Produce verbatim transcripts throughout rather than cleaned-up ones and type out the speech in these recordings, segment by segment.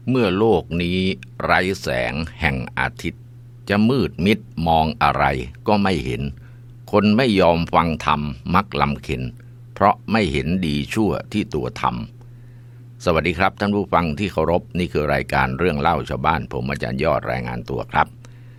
เมื่อโลกนี้ไร้แสงแห่งอาทิตย์จะมืดมิดมองอะไรก็ไม่เห็นคนไม่ยอมฟังธรรมมักลำเค็ญเพราะไม่เห็นดีชั่วที่ตัวทำสวัสดีครับท่านผู้ฟังที่เคารพนี่คือรายการเรื่องเล่าชาวบ้านผมอาจารย์ยอดรายงานตัวครับ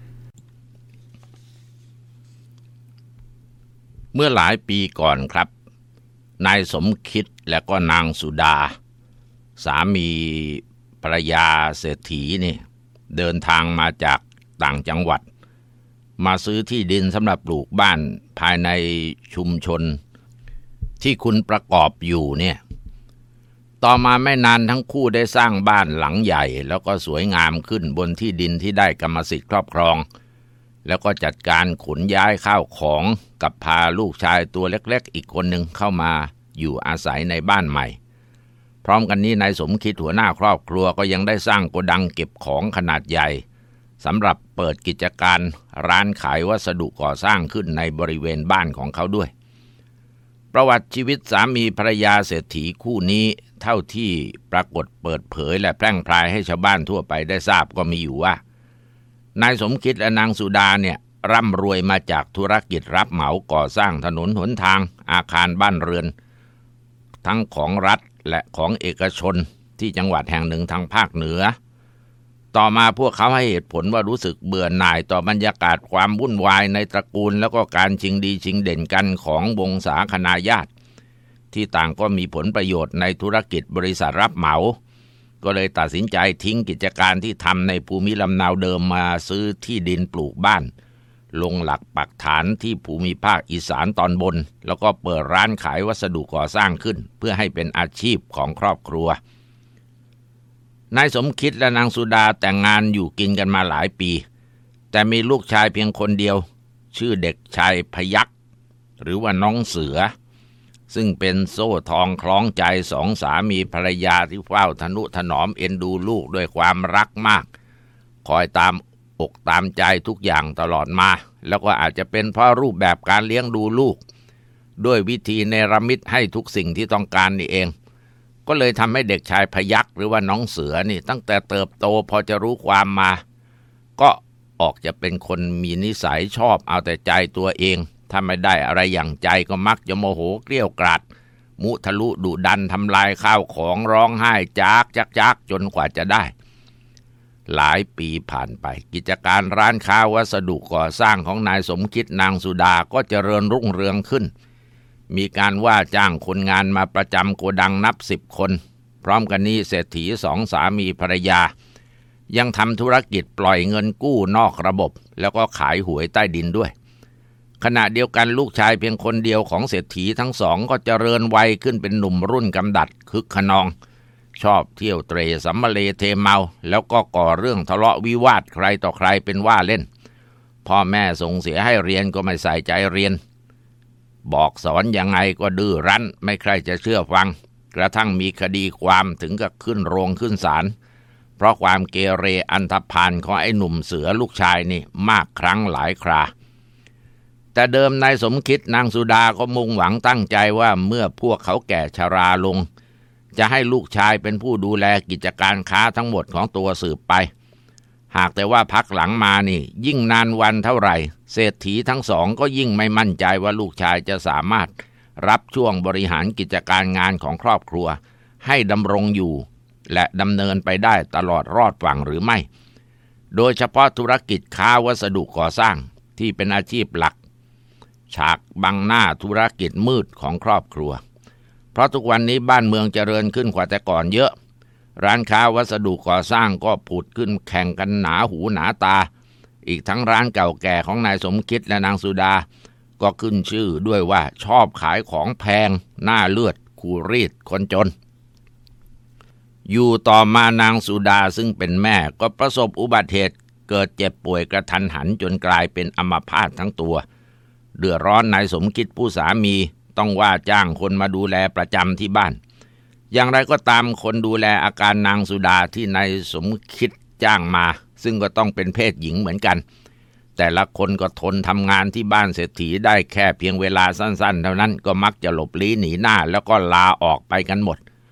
เมื่อหลายปีก่อนครับนายสมคิดและก็นางสุดาสามีภรรยาเศรษฐีนี่เดินทางมาจากต่างจังหวัดมาซื้อที่ดินสำหรับปลูกบ้านภายในชุมชนที่คุณประกอบอยู่เนี่ยต่อมาไม่นานทั้งคู่ได้สร้างบ้านหลังใหญ่แล้วก็สวยงามขึ้นบนที่ดินที่ได้กรรมสิทธิ์ครอบครองแล้วก็จัดการขนย้ายข้าวของกับพาลูกชายตัวเล็กๆอีกคนหนึ่งเข้ามาอยู่อาศัยในบ้านใหม่พร้อมกันนี้นายสมคิดหัวหน้าครอบครัวก็ยังได้สร้างโกดังเก็บของขนาดใหญ่สำหรับเปิดกิจการร้านขายวัสดุก่อสร้างขึ้นในบริเวณบ้านของเขาด้วยประวัติชีวิตสามีภรรยาเศรษฐีคู่นี้เท่าที่ปรากฏเปิดเผยและแพร่งพรายให้ชาวบ้านทั่วไปได้ทราบก็มีอยู่ว่านายสมคิดและนางสุดาเนี่ยร่ำรวยมาจากธุรกิจรับเหมาก่อสร้างถนนหนทางอาคารบ้านเรือนทั้งของรัฐและของเอกชนที่จังหวัดแห่งหนึ่งทางภาคเหนือต่อมาพวกเขาให้เหตุผลว่ารู้สึกเบื่อหน่ายต่อบรรยากาศความวุ่นวายในตระกูลแล้วก็การชิงดีชิงเด่นกันของวงศาคณาญาติที่ต่างก็มีผลประโยชน์ในธุรกิจบริษัทรับเหมาก็เลยตัดสินใจทิ้งกิจการที่ทำในภูมิลำเนาเดิมมาซื้อที่ดินปลูกบ้านลงหลักปักฐานที่ภูมิภาคอีสานตอนบนแล้วก็เปิดร้านขายวัสดุก่อสร้างขึ้นเพื่อให้เป็นอาชีพของครอบครัวนายสมคิดและนางสุดาแต่งงานอยู่กินกันมาหลายปีแต่มีลูกชายเพียงคนเดียวชื่อเด็กชายพยัคฆ์หรือว่าน้องเสือซึ่งเป็นโซ่ทองคล้องใจสองสามีภรรยาที่เฝ้าทนุถนอมเอ็นดูลูกด้วยความรักมากคอยตามอกตามใจทุกอย่างตลอดมาแล้วก็อาจจะเป็นเพราะรูปแบบการเลี้ยงดูลูกด้วยวิธีเนรมิตให้ทุกสิ่งที่ต้องการนี่เองก็เลยทำให้เด็กชายพยัคฆ์หรือว่าน้องเสือนี่ตั้งแต่เติบโตพอจะรู้ความมาก็ออกจะเป็นคนมีนิสัยชอบเอาแต่ใจตัวเองถ้าไม่ได้อะไรอย่างใจก็มักจะโมโหเกรี้ยวกราดมุทะลุดุดันทำลายข้าวของร้องไห้จากจักจักจนกว่าจะได้หลายปีผ่านไปกิจการร้านค้าวัสดุก่อสร้างของนายสมคิดนางสุดาก็เจริญรุ่งเรืองขึ้นมีการว่าจ้างคนงานมาประจำโกดังนับสิบคนพร้อมกันนี้เศรษฐีสองสามีภรรยายังทำธุรกิจปล่อยเงินกู้นอกระบบแล้วก็ขายหวยใต้ดินด้วยขณะเดียวกันลูกชายเพียงคนเดียวของเศรษฐีทั้งสองก็เจริญวัยขึ้นเป็นหนุ่มรุ่นกำดัดคึกขนองชอบเที่ยวเตร่สัมมะเลเทเมาแล้วก็ก่อเรื่องทะเลาะวิวาทใครต่อใครเป็นว่าเล่นพ่อแม่ส่งเสียให้เรียนก็ไม่ใส่ใจเรียนบอกสอนยังไงก็ดื้อรั้นไม่ใครจะเชื่อฟังกระทั่งมีคดีความถึงกับขึ้นโรงขึ้นศาลเพราะความเกเรอันธพาลของไอ้หนุ่มเสือลูกชายนี่มากครั้งหลายคราแต่เดิมนายสมคิดนางสุดาก็มุ่งหวังตั้งใจว่าเมื่อพวกเขาแก่ชราลงจะให้ลูกชายเป็นผู้ดูแลกิจการค้าทั้งหมดของตัวสืบไปหากแต่ว่าพักหลังมานี่ยิ่งนานวันเท่าไหร่เศรษฐีทั้งสองก็ยิ่งไม่มั่นใจว่าลูกชายจะสามารถรับช่วงบริหารกิจการงานของครอบครัวให้ดำรงอยู่และดำเนินไปได้ตลอดรอดฝั่งหรือไม่โดยเฉพาะธุรกิจค้าวัสดุก่อสร้างที่เป็นอาชีพหลักฉากบังหน้าธุรกิจมืดของครอบครัวเพราะทุกวันนี้บ้านเมืองเจริญขึ้นกว่าแต่ก่อนเยอะร้านค้าวัสดุก่อสร้างก็ผุดขึ้นแข่งกันหนาหูหนาตาอีกทั้งร้านเก่าแก่ของนายสมคิดและนางสุดาก็ขึ้นชื่อด้วยว่าชอบขายของแพงหน้าเลือดขู่รีดคนจนอยู่ต่อมานางสุดาซึ่งเป็นแม่ก็ประสบอุบัติเหตุเกิดเจ็บป่วยกระทันหันจนกลายเป็นอัมพาตทั้งตัวเดือดร้อนนายสมคิดผู้สามีต้องว่าจ้างคนมาดูแลประจำที่บ้านอย่างไรก็ตามคนดูแลอาการนางสุดาที่นายสมคิดจ้างมาซึ่งก็ต้องเป็นเพศหญิงเหมือนกันแต่ละคนก็ทนทำงานที่บ้านเศรษฐีได้แค่เพียงเวลาสั้นๆเท่านั้นก็มักจะหลบลี้หนีหน้าแล้วก็ลาออกไปกันหมด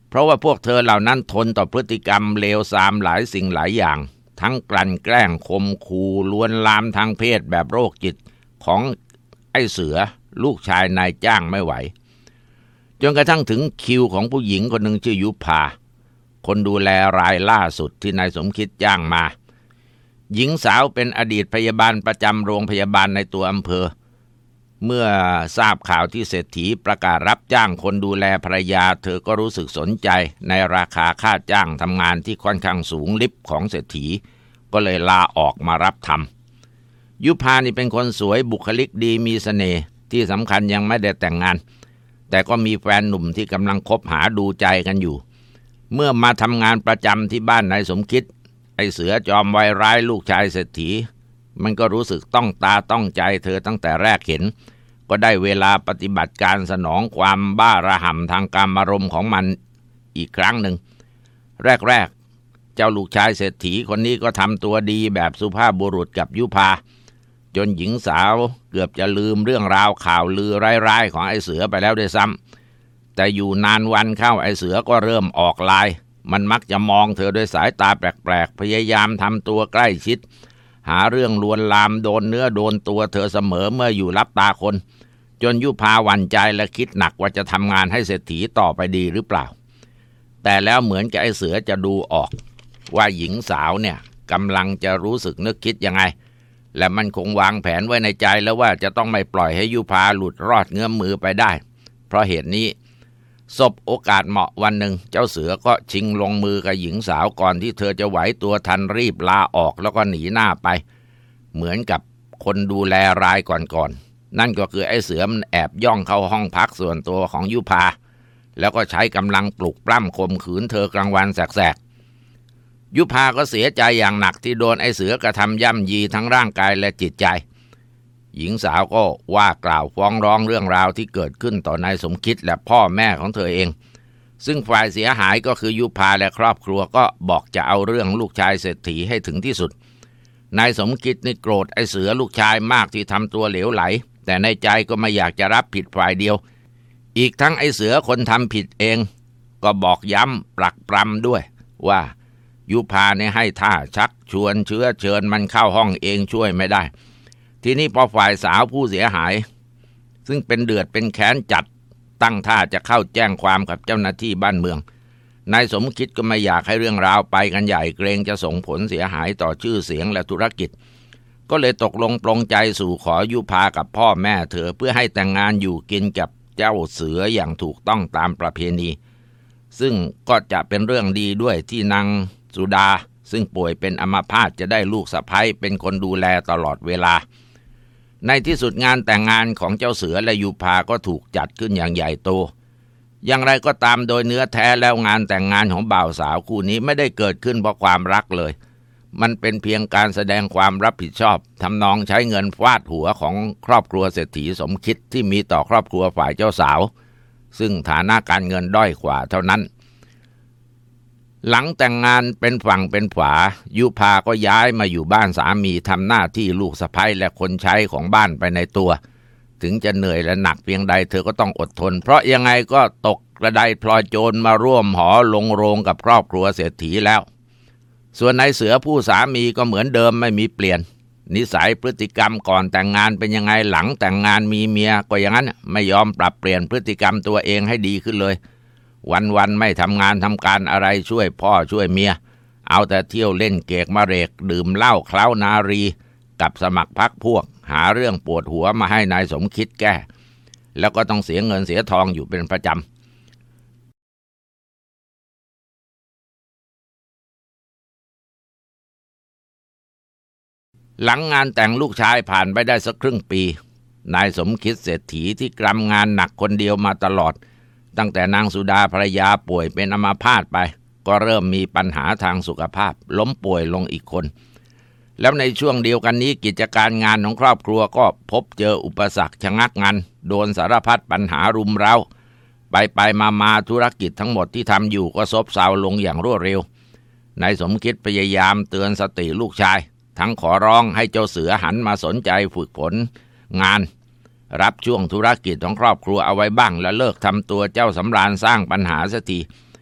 เพราะว่าพวกเธอเหล่านั้นทนต่อพฤติกรรมเลวทรามหลายสิ่งหลายอย่างทั้งกลั่นแกล้งข่มขู่ลวนลามทางเพศแบบโรคจิตของไอ้เสือลูกชายนายจ้างไม่ไหวจนกระทั่งถึงคิวของผู้หญิงคนหนึ่งชื่อยุพาคนดูแลรายล่าสุดที่นายสมคิดจ้างมาหญิงสาวเป็นอดีตพยาบาลประจำโรงพยาบาลในตัวอำเภอเมื่อทราบข่าวที่เศรษฐีประกาศรับจ้างคนดูแลภรรยาเธอก็รู้สึกสนใจในราคาค่าจ้างทำงานที่ค่อนข้างสูงลิบของเศรษฐีก็เลยลาออกมารับทำยุพานี่เป็นคนสวยบุคลิกดีมีเสน่ห์ที่สำคัญยังไม่ได้แต่งงานแต่ก็มีแฟนหนุ่มที่กำลังคบหาดูใจกันอยู่เมื่อมาทำงานประจำที่บ้านนายสมคิดไอ้เสือจอมวัยร้ายลูกชายเศรษฐีมันก็รู้สึกต้องตาต้องใจเธอตั้งแต่แรกเห็นก็ได้เวลาปฏิบัติการสนองความบ้าระห่ำทางกามารมณ์ของมันอีกครั้งหนึ่งแรกๆเจ้าลูกชายเศรษฐีคนนี้ก็ทำตัวดีแบบสุภาพบุรุษกับยุพาจนหญิงสาวเกือบจะลืมเรื่องราวข่าวลือร้ายๆของไอ้เสือไปแล้วด้วยซ้ำแต่อยู่นานวันเข้าไอ้เสือก็เริ่มออกลายมันมักจะมองเธอด้วยสายตาแปลกๆพยายามทำตัวใกล้ชิดหาเรื่องลวนลามโดนเนื้อโดนตัวเธอเสมอเมื่ออยู่รับตาคนจนยุพาหวั่นใจและคิดหนักว่าจะทำงานให้เศรษฐีต่อไปดีหรือเปล่าแต่แล้วเหมือนกับไอ้เสือจะดูออกว่าหญิงสาวเนี่ยกำลังจะรู้สึกนึกคิดยังไงและมันคงวางแผนไว้ในใจแล้วว่าจะต้องไม่ปล่อยให้ยุพาหลุดรอดเงื้อมมือไปได้เพราะเหตุนี้สบโอกาสเหมาะวันหนึ่งเจ้าเสือก็ชิงลงมือกับหญิงสาวก่อนที่เธอจะไหวตัวทันรีบลาออกแล้วก็หนีหน้าไปเหมือนกับคนดูแลรายก่อนๆนั่นก็คือไอ้เสือมันแอบย่องเข้าห้องพักส่วนตัวของยุพาแล้วก็ใช้กำลังปลุกปล้ำข่มขืนเธอกลางวันแสกๆยุพาก็เสียใจอย่างหนักที่โดนไอ้เสือกระทำย่ำยีทั้งร่างกายและจิตใจหญิงสาวก็ว่ากล่าวฟ้องร้องเรื่องราวที่เกิดขึ้นต่อนายสมคิดและพ่อแม่ของเธอเองซึ่งฝ่ายเสียหายก็คือยุพาและครอบครัวก็บอกจะเอาเรื่องลูกชายเศรษฐีให้ถึงที่สุดนายสมคิดนี่โกรธไอ้เสือลูกชายมากที่ทำตัวเหลวไหลแต่ในใจก็ไม่อยากจะรับผิดฝ่ายเดียวอีกทั้งไอ้เสือคนทำผิดเองก็บอกย้ำปลักปรำด้วยว่ายุพาเนี่ยให้ท่าชักชวนเชื้อเชิญมันเข้าห้องเองช่วยไม่ได้ทีนี้พอฝ่ายสาวผู้เสียหายซึ่งเป็นเดือดเป็นแค้นจัดตั้งท่าจะเข้าแจ้งความกับเจ้าหน้าที่บ้านเมืองนายสมคิดก็ไม่อยากให้เรื่องราวไปกันใหญ่เกรงจะส่งผลเสียหายต่อชื่อเสียงและธุรกิจก็เลยตกลงปลงใจสู่ขอยุพากับพ่อแม่เธอเพื่อให้แต่งงานอยู่กินกับเจ้าเสืออย่างถูกต้องตามประเพณีซึ่งก็จะเป็นเรื่องดีด้วยที่นางสุดาซึ่งป่วยเป็นอัมพาตจะได้ลูกสะใภ้เป็นคนดูแลตลอดเวลาในที่สุดงานแต่งงานของเจ้าเสือและยุพาก็ถูกจัดขึ้นอย่างใหญ่โตอย่างไรก็ตามโดยเนื้อแท้แล้วงานแต่งงานของบ่าวสาวคู่นี้ไม่ได้เกิดขึ้นเพราะความรักเลยมันเป็นเพียงการแสดงความรับผิดชอบทำนองใช้เงินฟาดหัวของครอบครัวเศรษฐีสมคิดที่มีต่อครอบครัวฝ่ายเจ้าสาวซึ่งฐานะการเงินด้อยกว่าเท่านั้นหลังแต่งงานเป็นฝั่งเป็นฝายุพาก็ย้ายมาอยู่บ้านสามีทำหน้าที่ลูกสะใภ้และคนใช้ของบ้านไปในตัวถึงจะเหนื่อยและหนักเพียงใดเธอก็ต้องอดทนเพราะยังไงก็ตกกระไดพลอยโจรมาร่วมหอลงโรงกับครอบครัวเศรษฐีแล้วส่วนนายเสือผู้สามีก็เหมือนเดิมไม่มีเปลี่ยนนิสัยพฤติกรรมก่อนแต่งงานเป็นยังไงหลังแต่งงานมีเมียก็อย่างนั้นไม่ยอมปรับเปลี่ยนพฤติกรรมตัวเองให้ดีขึ้นเลยวันๆไม่ทำงานทำการอะไรช่วยพ่อช่วยเมียเอาแต่เที่ยวเล่นเกกมะเรกดื่มเหล้าเคล้านารีกับสมัครพรรคพวกหาเรื่องปวดหัวมาให้นายสมคิดแก้แล้วก็ต้องเสียเงินเสียทองอยู่เป็นประจำหลังงานแต่งลูกชายผ่านไปได้สักครึ่งปีนายสมคิดเศรษฐีที่กรำงานหนักคนเดียวมาตลอดตั้งแต่นางสุดาภรรยาป่วยเป็นอัมพาตไปก็เริ่มมีปัญหาทางสุขภาพล้มป่วยลงอีกคนแล้วในช่วงเดียวกันนี้กิจการงานของครอบครัวก็พบเจออุปสรรคชะงักงันโดนสารพัดปัญหารุมเร้าไปไปมามาธุรกิจทั้งหมดที่ทำอยู่ก็ซบเซาลงอย่างรวดเร็วนายสมคิดพยายามเตือนสติลูกชายทั้งขอร้องให้เจ้าเสือหันมาสนใจฝึกฝนงานรับช่วงธุรกิจของครอบครัวเอาไว้บ้างและเลิกทำตัวเจ้าสำราญสร้างปัญหาสักที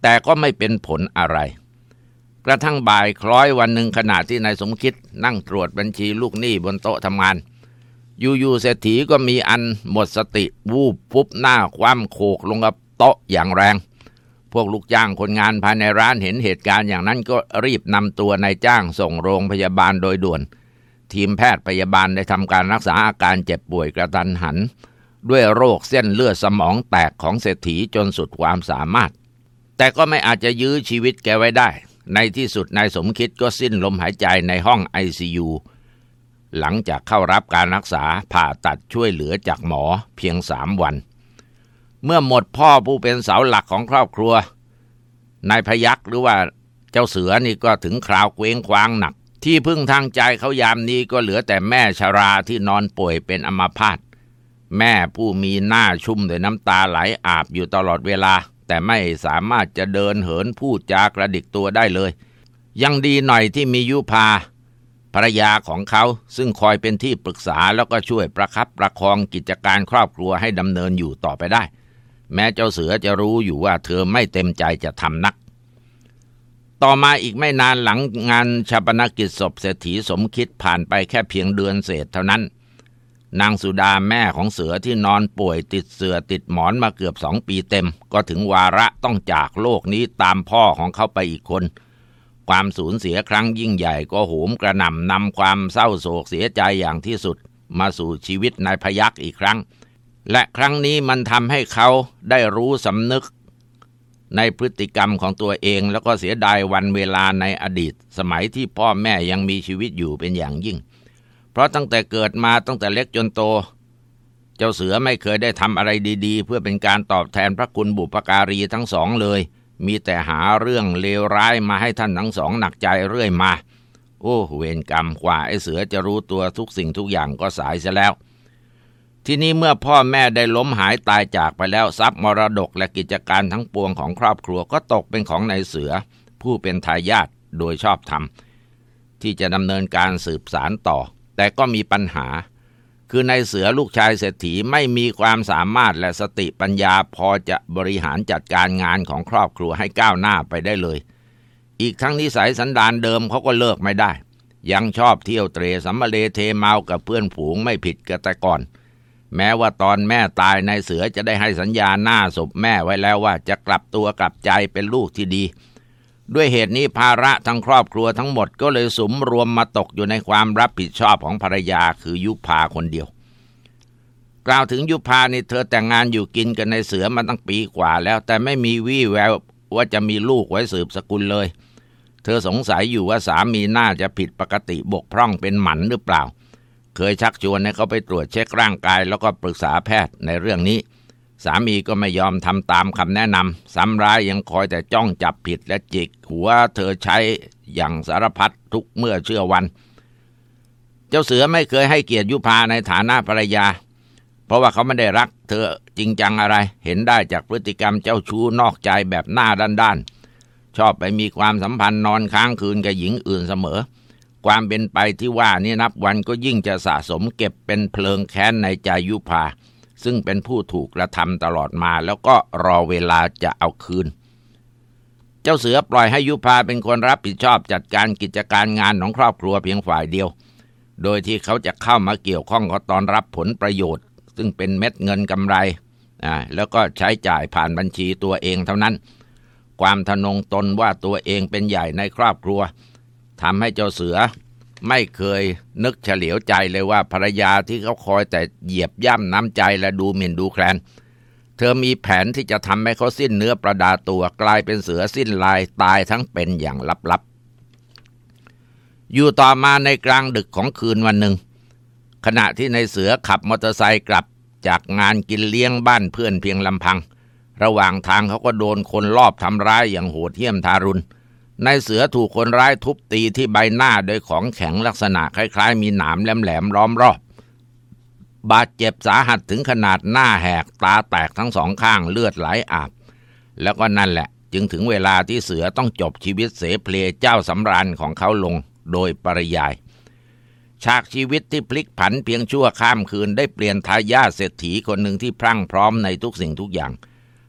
แต่ก็ไม่เป็นผลอะไรกระทั่งบ่ายคล้อยวันหนึ่งขณะที่นายสมคิดนั่งตรวจบัญชีลูกหนี้บนโต๊ะทำงานอยู่ๆเศรษฐีก็มีอันหมดสติวูบฟุบหน้าคว่ำโขกลงกับโต๊ะอย่างแรงพวกลูกจ้างคนงานภายในร้านเห็นเหตุการณ์อย่างนั้นก็รีบนำตัวนายจ้างส่งโรงพยาบาลโดยด่วนทีมแพทย์พยาบาลได้ทำการรักษาอาการเจ็บป่วยกระทันหันด้วยโรคเส้นเลือดสมองแตกของเศรษฐีจนสุดความสามารถแต่ก็ไม่อาจจะยื้อชีวิตแกไว้ได้ในที่สุดนายสมคิดก็สิ้นลมหายใจในห้อง ไอ ซี ยู หลังจากเข้ารับการรักษาผ่าตัดช่วยเหลือจากหมอเพียงสามวันเมื่อหมดพ่อผู้เป็นเสาหลักของครอบครัวนายพยัคฆ์หรือว่าเจ้าเสือนี่ก็ถึงคราวเคว้งคว้างหนักที่พึ่งทางใจเขายามนี้ก็เหลือแต่แม่ชราที่นอนป่วยเป็นอัมพาตแม่ผู้มีหน้าชุ่มด้วยน้ำตาไหลอาบอยู่ตลอดเวลาแต่ไม่สามารถจะเดินเหินพูดจากระดิกตัวได้เลยยังดีหน่อยที่มียุพาภรรยาของเขาซึ่งคอยเป็นที่ปรึกษาแล้วก็ช่วยประคับประคองกิจการครอบครัวให้ดำเนินอยู่ต่อไปได้แม้เจ้าเสือจะรู้อยู่ว่าเธอไม่เต็มใจจะทำนักต่อมาอีกไม่นานหลังงานฌาปนกิจศพเศรษฐีสมคิดผ่านไปแค่เพียงเดือนเศษเท่านั้นนางสุดาแม่ของเสือที่นอนป่วยติดเสื่อติดหมอนมาเกือบสองปีเต็มก็ถึงวาระต้องจากโลกนี้ตามพ่อของเขาไปอีกคนความสูญเสียครั้งยิ่งใหญ่ก็โหมกระหน่ำนำความเศร้าโศกเสียใจอย่างที่สุดมาสู่ชีวิตนายพยัคฆ์อีกครั้งและครั้งนี้มันทำให้เขาได้รู้สำนึกในพฤติกรรมของตัวเองแล้วก็เสียดายวันเวลาในอดีตสมัยที่พ่อแม่ยังมีชีวิตอยู่เป็นอย่างยิ่งเพราะตั้งแต่เกิดมาตั้งแต่เล็กจนโตเจ้าเสือไม่เคยได้ทำอะไรดีๆเพื่อเป็นการตอบแทนพระคุณบุพการีทั้งสองเลยมีแต่หาเรื่องเลวร้ายมาให้ท่านทั้งสองหนักใจเรื่อยมาโอ้เวรกรรมกว่าไอ้เสือจะรู้ตัวทุกสิ่งทุกอย่างก็สายซะแล้วทีนี้เมื่อพ่อแม่ได้ล้มหายตายจากไปแล้วทรัพย์มรดกและกิจการทั้งปวงของครอบครัวก็ตกเป็นของนายเสือผู้เป็นทายาทโดยชอบธรรมที่จะดำเนินการสืบสานต่อแต่ก็มีปัญหาคือนายเสือลูกชายเศรษฐีไม่มีความสามารถและสติปัญญาพอจะบริหารจัดการงานของครอบครัวให้ก้าวหน้าไปได้เลยอีกทั้งนิสัยสันดานเดิมเขาก็เลิกไม่ได้ยังชอบเที่ยวเตร่สัมมะเลเทเมากับเพื่อนฝูงไม่ผิดกับแต่ก่อนแม้ว่าตอนแม่ตายนายเสือจะได้ให้สัญญาหน้าศพแม่ไว้แล้วว่าจะกลับตัวกลับใจเป็นลูกที่ดีด้วยเหตุนี้ภาระทั้งครอบครัวทั้งหมดก็เลยสุมรวมมาตกอยู่ในความรับผิดชอบของภรรยาคือยุพาคนเดียวกล่าวถึงยุพานี่เธอแต่งงานอยู่กินกันในเสือมาตั้งปีกว่าแล้วแต่ไม่มีวี่แววว่าจะมีลูกไว้สืบสกุลเลยเธอสงสัยอยู่ว่าสามีน่าจะผิดปกติบกพร่องเป็นหมันหรือเปล่าเคยชักชวนให้เขาไปตรวจเช็คร่างกายแล้วก็ปรึกษาแพทย์ในเรื่องนี้สามีก็ไม่ยอมทำตามคำแนะนำซ้ำร้ายยังคอยแต่จ้องจับผิดและจิกหัวเธอใช้อย่างสารพัดทุกเมื่อเชื่อวันเจ้าเสือไม่เคยให้เกียรติยุพาในฐานะภรรยาเพราะว่าเขาไม่ได้รักเธอจริงจังอะไรเห็นได้จากพฤติกรรมเจ้าชู้นอกใจแบบหน้าด้านๆชอบไปมีความสัมพันธ์นอนค้างคืนกับหญิงอื่นเสมอความเป็นไปที่ว่านี่นับวันก็ยิ่งจะสะสมเก็บเป็นเพลิงแค้นในใจยุพาซึ่งเป็นผู้ถูกกระทำตลอดมาแล้วก็รอเวลาจะเอาคืนเจ้าเสือปล่อยให้ยุพาเป็นคนรับผิดชอบจัดการกิจการงานของครอบครัวเพียงฝ่ายเดียวโดยที่เขาจะเข้ามาเกี่ยวข้องก็ตอนรับผลประโยชน์ซึ่งเป็นเม็ดเงินกำไรอ่าแล้วก็ใช้จ่ายผ่านบัญชีตัวเองเท่านั้นความทะนงตนว่าตัวเองเป็นใหญ่ในครอบครัวทำให้เจ้าเสือไม่เคยนึกเฉลียวใจเลยว่าภรรยาที่เขาคอยแต่เหยียบย่ำน้ำใจและดูหมิ่นดูแคลนเธอมีแผนที่จะทำให้เขาสิ้นเนื้อประดาตัวกลายเป็นเสือสิ้นลายตายทั้งเป็นอย่างลับๆอยู่ต่อมาในกลางดึกของคืนวันหนึ่งขณะที่นายเสือขับมอเตอร์ไซค์กลับจากงานกินเลี้ยงบ้านเพื่อนเพียงลำพังระหว่างทางเขาก็โดนคนลอบทำร้ายอย่างโหดเหี้ยมทารุณนายเสือถูกคนร้ายทุบตีที่ใบหน้าโดยของแข็งลักษณะคล้ายๆมีหนามแหลมๆล้อมรอบบาดเจ็บสาหัสถึงขนาดหน้าแหกตาแตกทั้งสองข้างเลือดไหลอาบแล้วก็นั่นแหละจึงถึงเวลาที่เสือต้องจบชีวิตเสเพลเจ้าสำราญของเขาลงโดยปริยายฉากชีวิตที่พลิกผันเพียงชั่วข้ามคืนได้เปลี่ยนทายาทเศรษฐีคนหนึ่งที่พรั่งพร้อมในทุกสิ่งทุกอย่าง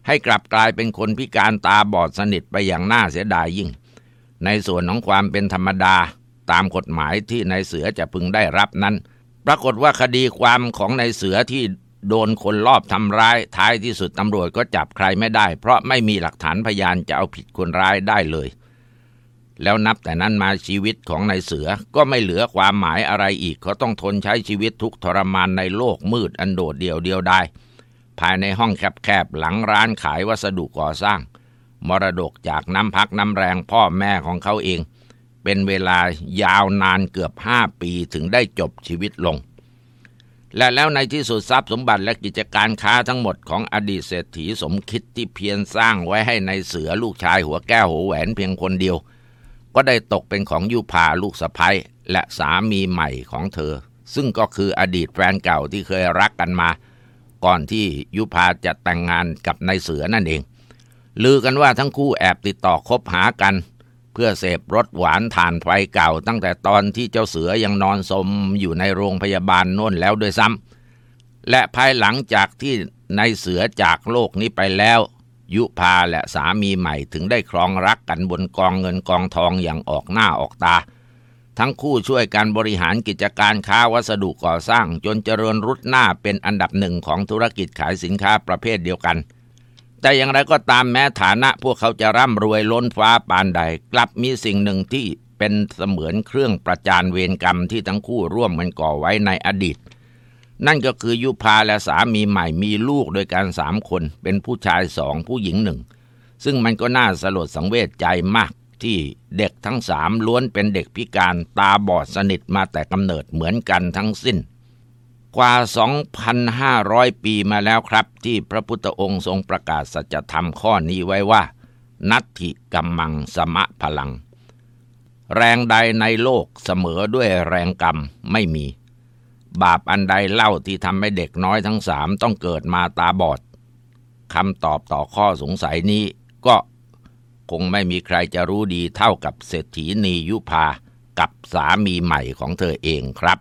ให้กลับกลายเป็นคนพิการตาบอดสนิทไปอย่างน่าเสียดายยิ่งในส่วนของความเป็นธรรมดาตามกฎหมายที่นายเสือจะพึงได้รับนั้นปรากฏว่าคดีความของนายเสือที่โดนคนลอบทำร้ายท้ายที่สุดตำรวจก็จับใครไม่ได้เพราะไม่มีหลักฐานพยานจะเอาผิดคนร้ายได้เลยแล้วนับแต่นั้นมาชีวิตของนายเสือก็ไม่เหลือความหมายอะไรอีกเขาต้องทนใช้ชีวิตทุกข์ทรมานในโลกมืดอันโดดเดี่ยวเดียวดายภายในห้องแคบๆหลังร้านขายวัสดุก่อสร้างมรดกจากน้ำพักน้ำแรงพ่อแม่ของเขาเองเป็นเวลายาวนานเกือบห้าปีถึงได้จบชีวิตลงและแล้วในที่สุดทรัพย์สมบัติและกิจการค้าทั้งหมดของอดีตเศรษฐีสมคิดที่เพียรสร้างไว้ให้ในเสือลูกชายหัวแก้วหัวแหวนเพียงคนเดียวก็ได้ตกเป็นของยุพาลูกสะใภ้และสามีใหม่ของเธอซึ่งก็คืออดีตแฟนเก่าที่เคยรักกันมาก่อนที่ยุพาจะแต่งงานกับนายเสือนั่นเองลือกันว่าทั้งคู่แอบติดต่อคบหากันเพื่อเสพรสหวานถ่านไฟเก่าตั้งแต่ตอนที่เจ้าเสือยังนอนสมอยู่ในโรงพยาบาลโน่นแล้วด้วยซ้ำและภายหลังจากที่นายเสือจากโลกนี้ไปแล้วยุพาและสามีใหม่ถึงได้ครองรักกันบนกองเงินกองทองอย่างออกหน้าออกตาทั้งคู่ช่วยกันบริหารกิจการค้าวัสดุก่อสร้างจนเจริญรุดหน้าเป็นอันดับหนึ่งของธุรกิจขายสินค้าประเภทเดียวกันแต่อย่างไรก็ตามแม้ฐานะพวกเขาจะร่ำรวยล้นฟ้าปานใดกลับมีสิ่งหนึ่งที่เป็นเสมือนเครื่องประจานเวรกรรมที่ทั้งคู่ร่วมกันก่อไว้ในอดีตนั่นก็คือยุพาและสามีใหม่มีลูกด้วยกันสามคนเป็นผู้ชายสองผู้หญิงหนึ่งซึ่งมันก็น่าสลดสังเวชใจมากที่เด็กทั้งสามล้วนเป็นเด็กพิการตาบอดสนิทมาแต่กำเนิดเหมือนกันทั้งสิ้นกว่า สองพันห้าร้อย ปีมาแล้วครับที่พระพุทธองค์ทรงประกาศสัจธรรมข้อนี้ไว้ว่านัตถิกัมมังสมะพลังแรงใดในโลกเสมอด้วยแรงกรรมไม่มีบาปอันใดเล่าที่ทำให้เด็กน้อยทั้งสามต้องเกิดมาตาบอดคำตอบต่อข้อสงสัยนี้ก็คงไม่มีใครจะรู้ดีเท่ากับเศรษฐีนียุพากับสามีใหม่ของเธอเองครับ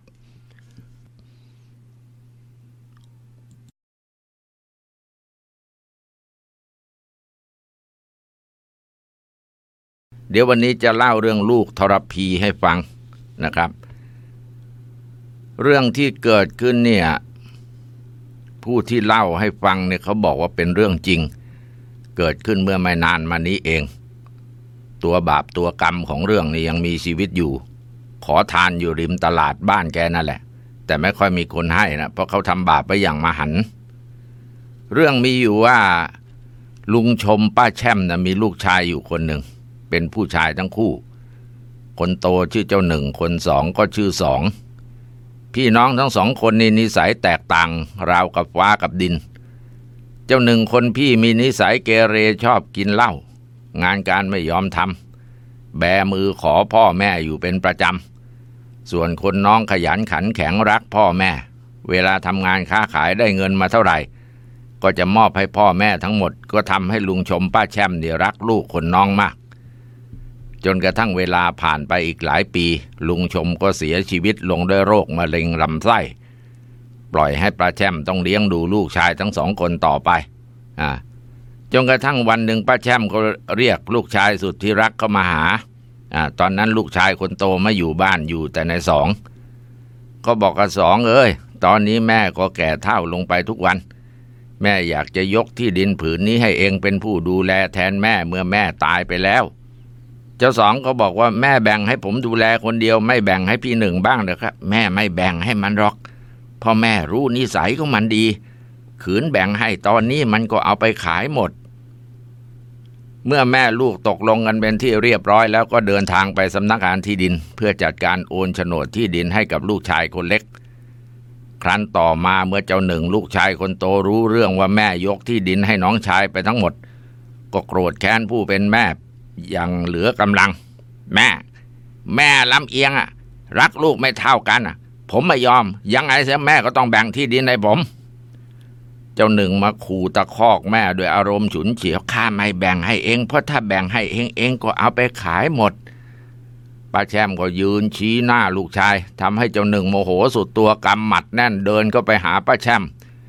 เดี๋ยววันนี้จะเล่าเรื่องลูกทรพีให้ฟังนะครับเรื่องที่เกิดขึ้นเนี่ยผู้ที่เล่าให้ฟังเนี่ยเขาบอกว่าเป็นเรื่องจริงเกิดขึ้นเมื่อไม่นานมานี้เองตัวบาปตัวกรรมของเรื่องนี้ยังมีชีวิตอยู่ขอทานอยู่ริมตลาดบ้านแกนั่นแหละแต่ไม่ค่อยมีคนให้นะเพราะเขาทำบาปไปอย่างมหันต์เรื่องมีอยู่ว่าลุงชมป้าแช่มนะมีลูกชายอยู่คนหนึ่งเป็นผู้ชายทั้งคู่คนโตชื่อเจ้าหนึ่งคนสองก็ชื่อสองพี่น้องทั้งสองคนนี่นิสัยแตกต่างราวกับฟ้ากับดินเจ้าหนึ่งคนพี่มีนิสัยเกเรชอบกินเหล้างานการไม่ยอมทำแบมือขอพ่อแม่อยู่เป็นประจำส่วนคนน้องขยันขันแข็งรักพ่อแม่เวลาทำงานค้าขายได้เงินมาเท่าไหร่ก็จะมอบให้พ่อแม่ทั้งหมดก็ทำให้ลุงชมป้าแช่มเนี่ยรักลูกคนน้องมากจนกระทั่งเวลาผ่านไปอีกหลายปีลุงชมก็เสียชีวิตลงด้วยโรคมะเร็งลำไส้ปล่อยให้ป้าแช่มต้องเลี้ยงดูลูกชายทั้งสองคนต่อไปอ่าจนกระทั่งวันหนึ่งป้าแช่มก็เรียกลูกชายสุดที่รักเข้ามาหาอ่าตอนนั้นลูกชายคนโตไม่อยู่บ้านอยู่แต่ในสองก็บอกกับสองเอ้ยตอนนี้แม่ก็แก่เฒ่าลงไปทุกวันแม่อยากจะยกที่ดินผืนนี้ให้เองเป็นผู้ดูแลแทนแม่เมื่อแม่ตายไปแล้วเจ้าสองก็บอกว่าแม่แบ่งให้ผมดูแลคนเดียวไม่แบ่งให้พี่หนึ่งบ้างเหรอครับแม่ไม่แบ่งให้มันหรอกพ่อแม่รู้นิสัยของมันดีขืนแบ่งให้ตอนนี้มันก็เอาไปขายหมดเมื่อแม่ลูกตกลงกันเป็นที่เรียบร้อยแล้วก็เดินทางไปสำนักงานที่ดินเพื่อจัดการโอนโฉนดที่ดินให้กับลูกชายคนเล็กครั้นต่อมาเมื่อเจ้าหนึ่งลูกชายคนโตรู้เรื่องว่าแม่ยกที่ดินให้น้องชายไปทั้งหมดก็โกรธแค้นผู้เป็นแม่อย่างเหลือกำลังแม่แม่ลำเอียงอ่ะรักลูกไม่เท่ากันอ่ะผมไม่ยอมยังไงเสียแม่ก็ต้องแบ่งที่ดินให้ผมเจ้าหนึ่งมาขู่ตะคอกแม่ด้วยอารมณ์ฉุนเฉียวข้าไม่แบ่งให้เองเพราะถ้าแบ่งให้เองเองก็เอาไปขายหมดป้าแช่มก็ยืนชี้หน้าลูกชายทำให้เจ้าหนึ่งโมโหสุดตัวกำหมัดแน่นเดินก็ไปหาป้าแช่ม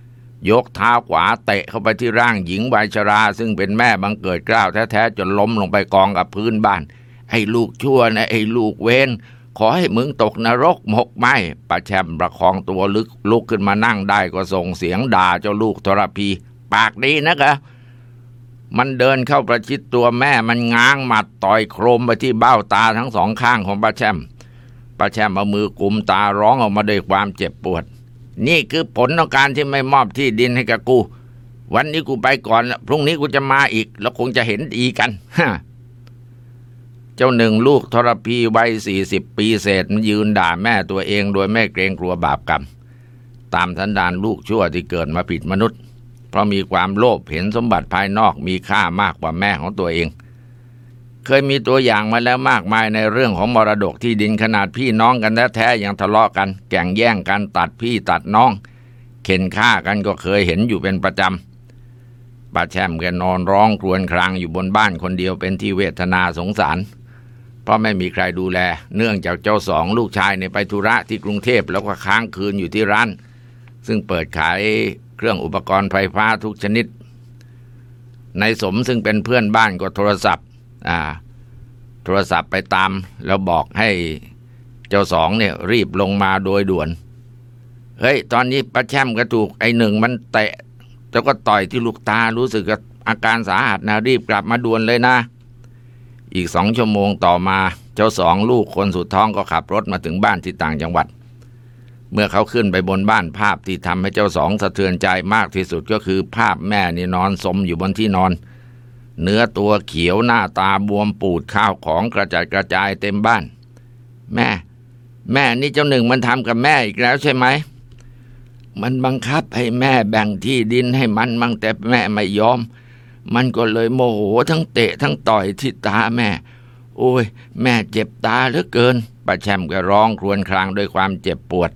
ยกเท้าขวาเตะเข้าไปที่ร่างหญิงวัยชราซึ่งเป็นแม่บังเกิดเกล้าแท้ๆจนล้มลงไปกองกับพื้นบ้านไอ้ลูกชั่วนะไอ้ลูกเวนขอให้มึงตกนรกหมกไหมป้าแช่มประคองตัวลึกลุกขึ้นมานั่งได้ก็ส่งเสียงด่าเจ้าลูกทรพีปากดีนะกะมันเดินเข้าประชิดตัวแม่มันง้างหมัดต่อยโครมไปที่เบ้าตาทั้งสองข้างของป้าแช่มป้าแช่มเอามือกุมตาร้องออกมาด้วยความเจ็บปวดนี่คือผลของการที่ไม่มอบที่ดินให้กับกูวันนี้กูไปก่อนพรุ่งนี้กูจะมาอีกแล้วคงจะเห็นดีกันฮะเจ้าหนึ่งลูกทรพีวัยสี่สิบปีเศษมันยืนด่าแม่ตัวเองโดยไม่เกรงกลัวบาปกรรมตามสันดานลูกชั่วที่เกิดมาผิดมนุษย์เพราะมีความโลภเห็นสมบัติภายนอกมีค่ามากกว่าแม่ของตัวเองเคยมีตัวอย่างมาแล้วมากมายในเรื่องของมรดกที่ดินขนาดพี่น้องกันแท้ๆยังทะเลาะกันแก่งแย่งกันตัดพี่ตัดน้องเข็นฆ่ากันก็เคยเห็นอยู่เป็นประจำป้าแช่มแกนอนร้องครวญครางอยู่บนบ้านคนเดียวเป็นที่เวทนาสงสารเพราะไม่มีใครดูแลเนื่องจากเจ้าสองลูกชายในไปธุระที่กรุงเทพแล้วก็ค้างคืนอยู่ที่ร้านซึ่งเปิดขายเครื่องอุปกรณ์ไฟฟ้าทุกชนิดในสมซึ่งเป็นเพื่อนบ้านก็โทรศัพท์อ่าโทรศัพท์ไปตามแล้วบอกให้เจ้าสองเนี่ยรีบลงมาโดยด่วนเฮ้ยตอนนี้ป้าแช่มก็ถูกไอ้หนึ่งมันเตะแล้วก็ต่อยที่ลูกตารู้สึกอาการสาหัสนะรีบกลับมาด่วนเลยนะอีกสองชั่วโมงต่อมาเจ้าสองลูกคนสุดท้องก็ขับรถมาถึงบ้านที่ต่างจังหวัดเมื่อเขาขึ้นไปบนบ้านภาพที่ทำให้เจ้าสองสะเทือนใจมากที่สุดก็คือภาพแม่นี่นอนสมอยู่บนที่นอนเนื้อตัวเขียวหน้าตาบวมปูดข้าวของกระจัดกระจายเต็มบ้านแม่แม่นี่เจ้าหนึ่งมันทำกับแม่อีกแล้วใช่ไหมมันบังคับให้แม่แบ่งที่ดินให้มันมั่งแต่แม่ไม่ยอมมันก็เลยโมโหทั้งเตะทั้งต่อยที่ตาแม่โอ้ยแม่เจ็บตาเหลือเกินป้าแช่มก็ร้องครวญครางด้วยความเจ็บปวด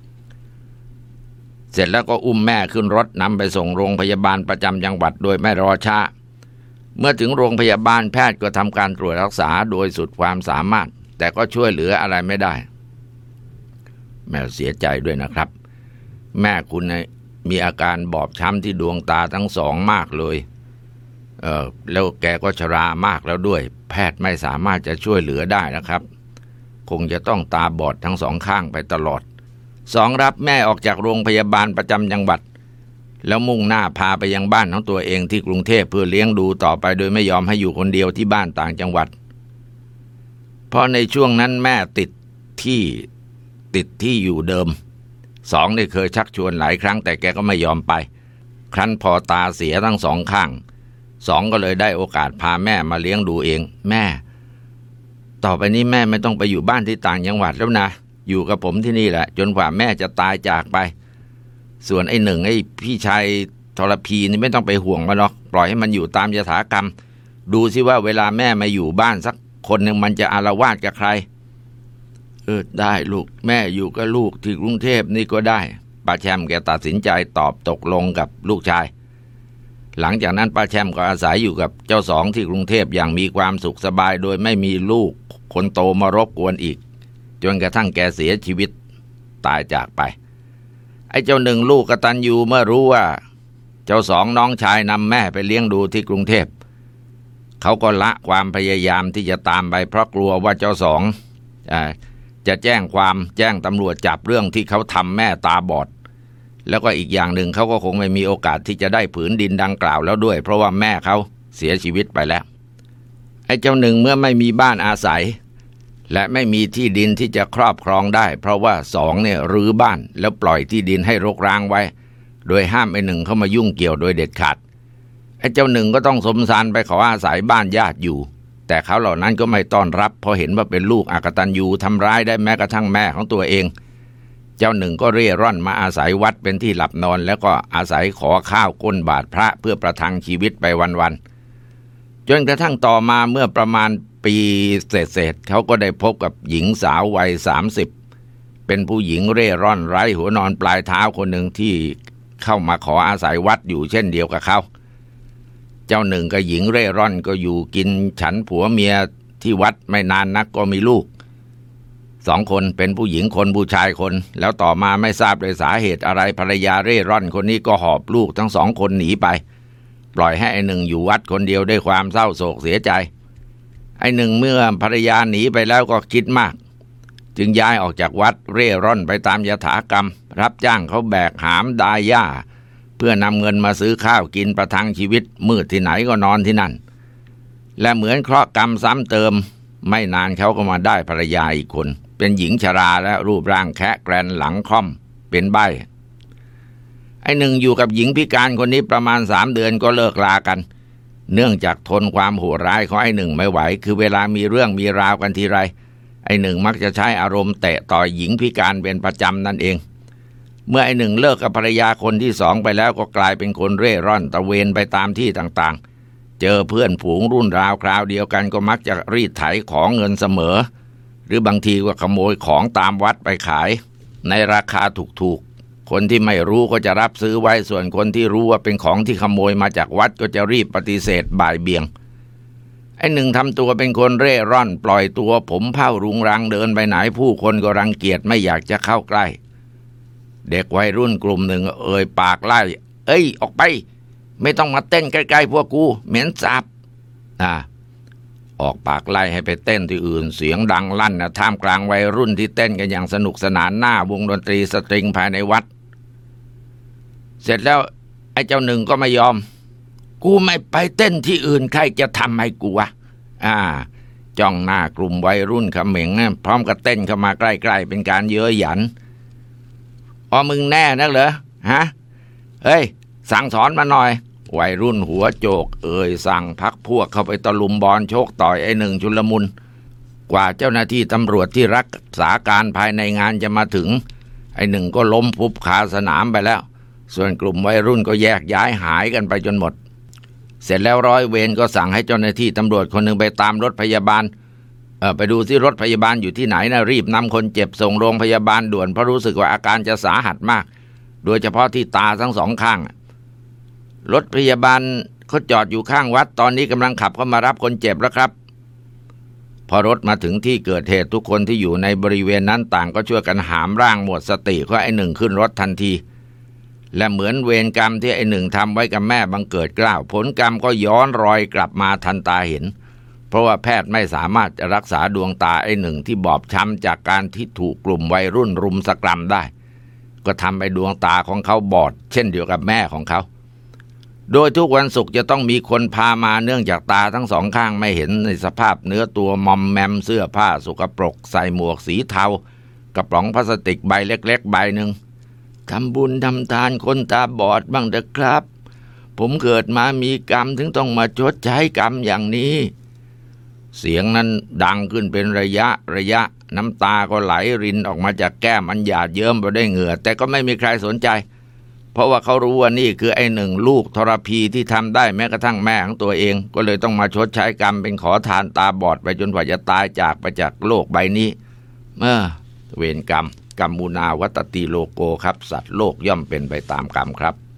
เสร็จแล้วก็อุ้มแม่ขึ้นรถนำไปส่งโรงพยาบาลประจำจังหวัดโดยไม่รอช้าเมื่อถึงโรงพยาบาลแพทย์ก็ทำการตรวจรักษาโดยสุดความสามารถแต่ก็ช่วยเหลืออะไรไม่ได้แม่เสียใจด้วยนะครับแม่คุณมีอาการบอบช้ำที่ดวงตาทั้งสองมากเลยเออแล้วแกก็ชรามากแล้วด้วยแพทย์ไม่สามารถจะช่วยเหลือได้นะครับคงจะต้องตาบอดทั้งสองข้างไปตลอดสองรับแม่ออกจากโรงพยาบาลประจำจังหวัดแล้วมุ่งหน้าพาไปยังบ้านของตัวเองที่กรุงเทพเพื่อเลี้ยงดูต่อไปโดยไม่ยอมให้อยู่คนเดียวที่บ้านต่างจังหวัดเพราะในช่วงนั้นแม่ติดที่ติดที่อยู่เดิมสองได้เคยชักชวนหลายครั้งแต่แกก็ไม่ยอมไปครั้นพอตาเสียทั้งสองข้างสองก็เลยได้โอกาสพาแม่มาเลี้ยงดูเองแม่ต่อไปนี้แม่ไม่ต้องไปอยู่บ้านที่ต่างจังหวัดแล้วนะอยู่กับผมที่นี่แหละจนกว่าแม่จะตายจากไปส่วนไอ้หนึ่งไอ้พี่ชายทรพีนี่ไม่ต้องไปห่วงมันหรอกปล่อยให้มันอยู่ตามยถากรรมดูสิว่าเวลาแม่มาอยู่บ้านสักคนหนึ่งมันจะอาละวาดกับใครเออได้ลูกแม่อยู่กับลูกที่กรุงเทพนี่ก็ได้ป้าแช่มแกตัดสินใจตอบตกลงกับลูกชายหลังจากนั้นป้าแช่มก็อาศัยอยู่กับเจ้าสองที่กรุงเทพอย่างมีความสุขสบายโดยไม่มีลูกคนโตมารบกวนอีกจนกระทั่งแกเสียชีวิตตายจากไปไอ้เจ้าหนึ่งลูกกตัญญูเมื่อรู้ว่าเจ้าสองน้องชายนำแม่ไปเลี้ยงดูที่กรุงเทพเขาก็ละความพยายามที่จะตามไปเพราะกลัวว่าเจ้าสองจะแจ้งความแจ้งตำรวจจับเรื่องที่เขาทำแม่ตาบอดแล้วก็อีกอย่างหนึ่งเขาก็คงไม่มีโอกาสที่จะได้ผืนดินดังกล่าวแล้วด้วยเพราะว่าแม่เขาเสียชีวิตไปแล้วไอ้เจ้าหนึ่งเมื่อไม่มีบ้านอาศัยและไม่มีที่ดินที่จะครอบครองได้เพราะว่าสองเนี่ยรื้อบ้านแล้วปล่อยที่ดินให้รกร้างไว้โดยห้ามไอ้หนึ่งเข้ามายุ่งเกี่ยวโดยเด็ดขาดไอ้เจ้าหนึ่งก็ต้องสมสารไปขออาศัยบ้านญาติอยู่แต่เขาเหล่านั้นก็ไม่ต้อนรับเพราะเห็นว่าเป็นลูกอกตัญญูทำร้ายได้แม้กระทั่งแม่ของตัวเองเจ้าหนึ่งก็เร่ร่อนมาอาศัยวัดเป็นที่หลับนอนแล้วก็อาศัยขอข้าวก้นบาทพระเพื่อประทังชีวิตไปวันๆจนกระทั่งต่อมาเมื่อประมาณปีเศษๆเขาก็ได้พบกับหญิงสาววัยสามสิบเป็นผู้หญิงเร่ร่อนไร้หัวนอนปลายเท้าคนหนึ่งที่เข้ามาขออาศัยวัดอยู่เช่นเดียวกับเขาเจ้าหนึ่งกับหญิงเร่ร่อนก็อยู่กินฉันผัวเมียที่วัดไม่นานนักก็มีลูกสองคนเป็นผู้หญิงคนผู้ชายคนแล้วต่อมาไม่ทราบโดยสาเหตุอะไรภรรยาเร่ร่อนคนนี้ก็หอบลูกทั้งสองคนหนีไปปล่อยให้ไอ้หนึ่งอยู่วัดคนเดียวด้วยความเศร้าโศกเสียใจไอ้หนึ่งเมื่อภรรยาหนีไปแล้วก็คิดมากจึงย้ายออกจากวัดเร่ร่อนไปตามยถากรรมรับจ้างเขาแบกหามดายหญ้าเพื่อนำเงินมาซื้อข้าวกินประทังชีวิตมืดที่ไหนก็นอนที่นั่นและเหมือนเคราะห์กรรมซ้ำเติมไม่นานเขาก็มาได้ภรรยาอีกคนเป็นหญิงชราและรูปร่างแคะแกรนหลังค่อมเป็นใบ้ไอ้หนึ่งอยู่กับหญิงพิการคนนี้ประมาณสามเดือนก็เลิกลากันเนื่องจากทนความโหดร้ายของไอ้หนึ่งไม่ไหวคือเวลามีเรื่องมีราวกันทีไรไอ้หนึ่งมักจะใช้อารมณ์เตะต่อยหญิงพิการเป็นประจำนั่นเองเมื่อไอ้หนึ่งเลิกกับภรรยาคนที่สองไปแล้วก็กลายเป็นคนเร่ร่อนตะเวนไปตามที่ต่างๆเจอเพื่อนฝูงรุ่นราวคราวเดียวกันก็มักจะรีดไถของเงินเสมอหรือบางทีก็ขโมยของตามวัดไปขายในราคาถูกๆคนที่ไม่รู้ก็จะรับซื้อไว้ส่วนคนที่รู้ว่าเป็นของที่ขโมยมาจากวัดก็จะรีบปฏิเสธบ่ายเบี่ยงไอ้หนึ่งทำตัวเป็นคนเร่ร่อนปล่อยตัวผมเผ้ารุงรังเดินไปไหนผู้คนก็รังเกียจไม่อยากจะเข้าใกล้เด็กวัยรุ่นกลุ่มหนึ่งเอ่ยปากไล่เอ้ยออกไปไม่ต้องมาเต้นใกล้ๆพวกกูเหม็นสาบอ่าออกปากไล่ให้ไปเต้นที่อื่นเสียงดังลั่นนะท่ามกลางวัยรุ่นที่เต้นกันอย่างสนุกสนานหน้าวงดนตรีสตริงภายในวัดเสร็จแล้วไอ้เจ้าหนึ่งก็ไม่ยอมกูไม่ไปเต้นที่อื่นใครจะทำให้กูวะอ่าจ้องหน้ากลุ่มวัยรุ่นเขม็งนะพร้อมกับเต้นเข้ามาใกล้ๆเป็นการเย้ยหยันอ๋อมึงแน่นักเหรอฮะเฮ้ยสั่งสอนมาหน่อยวัยรุ่นหัวโจกเอ่ยสั่งพักพวกเข้าไปตะลุมบอลโชกต่อยไอ้หนึ่งชุลมุนกว่าเจ้าหน้าที่ตำรวจที่รักษาการภายในงานจะมาถึงไอ้หนึ่งก็ล้มฟุบคาสนามไปแล้วส่วนกลุ่มวัยรุ่นก็แยกย้ายหายกันไปจนหมดเสร็จแล้วร้อยเวรก็สั่งให้เจ้าหน้าที่ตำรวจคนหนึ่งไปตามรถพยาบาลเออไปดูที่รถพยาบาลอยู่ที่ไหนนะรีบนำคนเจ็บส่งโรงพยาบาลด่วนเพราะรู้สึกว่าอาการจะสาหัสมากโดยเฉพาะที่ตาทั้งสองข้างรถพยาบาลเขาจอดอยู่ข้างวัดตอนนี้กำลังขับเข้ามารับคนเจ็บแล้วครับพอรถมาถึงที่เกิดเหตุทุกคนที่อยู่ในบริเวณนั้นต่างก็ช่วยกันหามร่างหมดสติของไอ้หนึ่งขึ้นรถทันทีและเหมือนเวรกรรมที่ไอ้หนึ่งทำไว้กับแม่บังเกิดเกล้าผลกรรมก็ย้อนรอยกลับมาทันตาเห็นเพราะว่าแพทย์ไม่สามารถจะรักษาดวงตาไอ้หนึ่งที่บอบช้ำจากการที่ถูกกลุ่มวัยรุ่นรุมสกรัมได้ก็ทำให้ดวงตาของเขาบอดเช่นเดียวกับแม่ของเขาโดยทุกวันศุกร์จะต้องมีคนพามาเนื่องจากตาทั้งสองข้างไม่เห็นในสภาพเนื้อตัวมอมแมมเสื้อผ้าสกปรกใส่หมวกสีเทากระป๋องพลาสติกใบเล็กๆใบหนึ่งทำบุญทำทานคนตาบอดบ้างเถอะครับผมเกิดมามีกรรมถึงต้องมาชดใช้กรรมอย่างนี้เสียงนั้นดังขึ้นเป็นระยะระยะน้ำตาก็ไหลรินออกมาจากแก้มอันหยาดเยิ้มไปด้วยเหงื่อแต่ก็ไม่มีใครสนใจเพราะว่าเขารู้ว่านี่คือไอ้หนึ่งลูกทรพีที่ทำได้แม้กระทั่งแม่ของตัวเองก็เลยต้องมาชดใช้กรรมเป็นขอทานตาบอดไปจนกว่าจะตายจากไปจากโลกใบนี้เมื่อเวรกรรมกัมมุนาวัตติโลโกครับสัตว์โลกย่อมเป็นไปตามกรรมครับ